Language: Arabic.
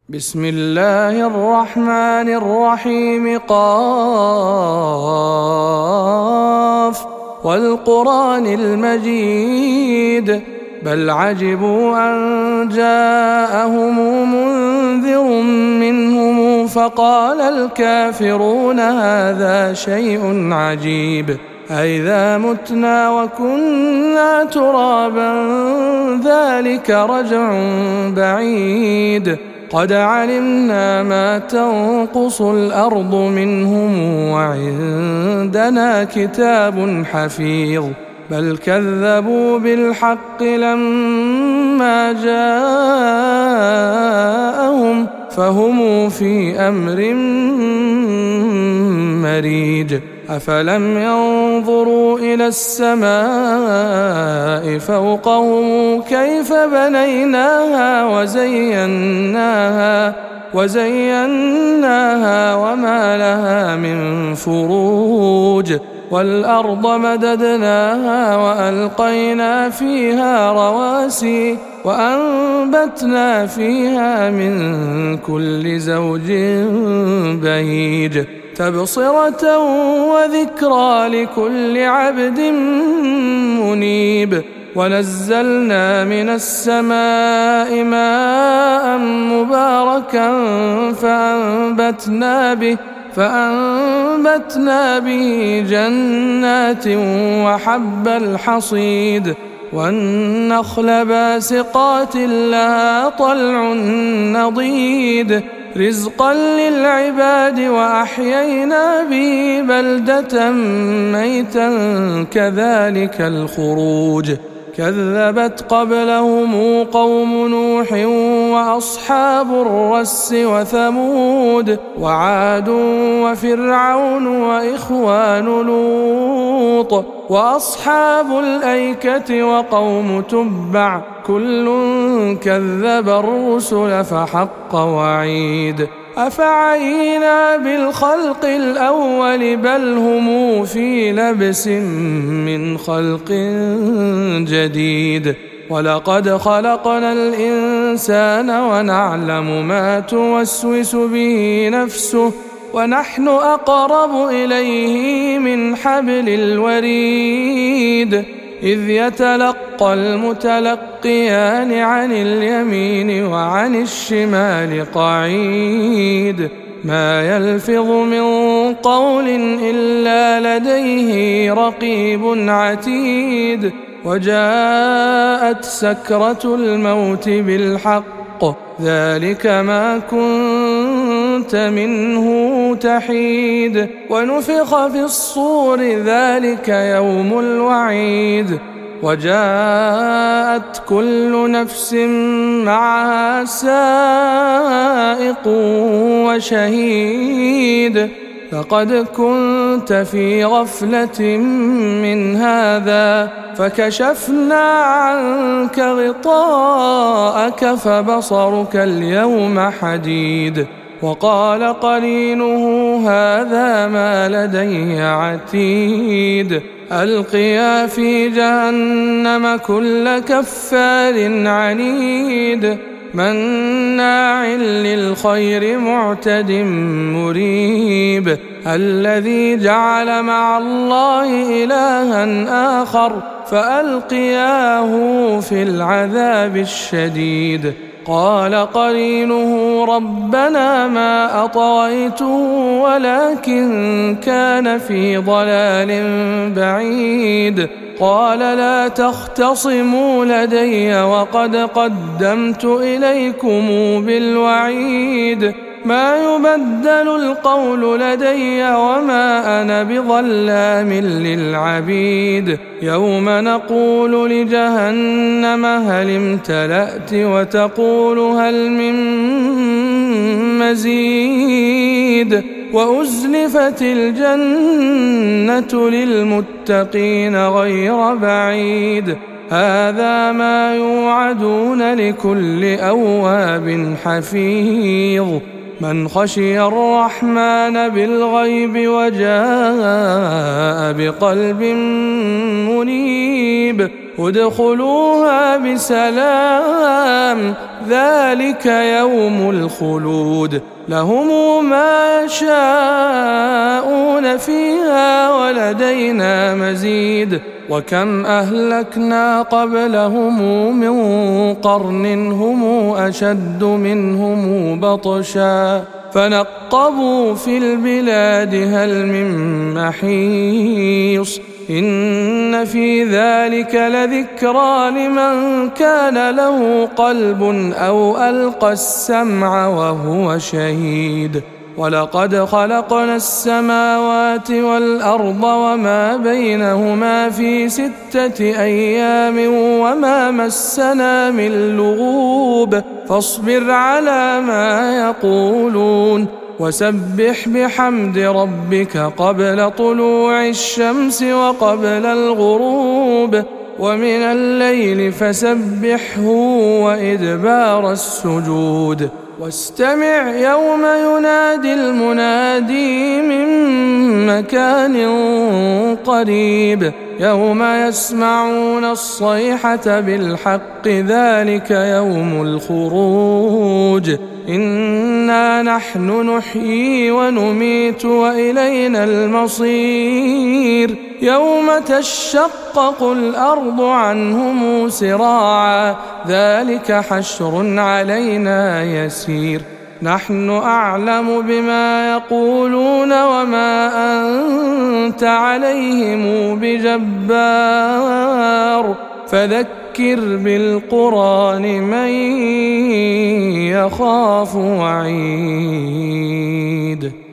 بسم الله الرحمن الرحيم. قاف والقرآن المجيد بل عجبوا أن جاءهم منذر منهم فقال الكافرون هذا شيء عجيب أئذا متنا وكنا ترابا ذلك رجع بعيد قد علمنا ما تنقص الأرض منهم وعندنا كتاب حفيظ بل كذبوا بالحق لما جاءهم فهم في أمر مريج أفلم ينظروا إلى السماء فوقهم كيف بنيناها وزيناها وما لها من فروج والأرض مددناها وألقينا فيها رواسي وأنبتنا فيها من كل زوج بهيج تبصرة وذكرى لكل عبد منيب ونزلنا من السماء ماء مباركا فأنبتنا به جنات وحب الحصيد والنخل باسقات لها طلع نضيد رزقا للعباد وأحيينا به بلدة ميتا كذلك الخروج كذبت قبلهم قوم نوح وأصحاب الرس وثمود وعاد وفرعون وإخوان لوط وأصحاب الأيكة وقوم تبع كل كذب الرسل فحق وعيد أفعينا بالخلق الأول بل هم في لبس من خلق جديد ولقد خلقنا الإنسان ونعلم ما توسوس به نفسه ونحن أقرب إليه من حبل الوريد إذ يتلقى المتلقيان عن اليمين وعن الشمال قعيد ما يلفظ من قول إلا لديه رقيب عتيد وجاءت سكرة الموت بالحق ذلك ما كنت منه تحيد ونفخ في الصور ذلك يوم الوعيد وجاءت كل نفس معها سائق وشهيد لقد كنت في غفلة من هذا فكشفنا عنك غطاءك فبصرك اليوم حديد وقال قرينه هذا ما لدي عتيد ألقيا في جهنم كل كفار عنيد مناع للخير معتد مريب الذي جعل مع الله إلها آخر فألقياه في العذاب الشديد قال قرينه ربنا ما أطغيته ولكن كان في ضلال بعيد قال لا تختصموا لدي وقد قدمت إليكم بالوعيد ما يبدل القول لدي وما أنا بظلام للعبيد يوم نقول لجهنم هل امتلأت وتقول هل من مزيد وأزلفت الجنة للمتقين غير بعيد هذا ما يوعدون لكل أواب حفيظ من خشي الرحمن بالغيب وجاء بقلب منيب ادخلوها بسلام ذلك يوم الخلود لهم ما يشاءون فيها ولدينا مزيد وكم أهلكنا قبلهم من قرن هم أشد منهم بطشا فنقبوا في البلاد هل من محيص إن في ذلك لذكرى لمن كان له قلب أو ألقى السمع وهو شهيد ولقد خلقنا السماوات والأرض وما بينهما في 6 أيام وما مسنا من لغوب فاصبر على ما يقولون وسبح بحمد ربك قبل طلوع الشمس وقبل الغروب ومن الليل فسبحه وإدبار السجود واستمع يوم ينادي المنادي من مكان قريب يوم يسمعون الصيحة بالحق ذلك يوم الخروج إنا نحن نحيي ونميت وإلينا المصير يوم تشقق الأرض عنهم سراعا ذلك حشر علينا يسير نحن أعلم بما يقولون وما أنت عليهم بجبار فذكر بالقرآن من يخاف وعيد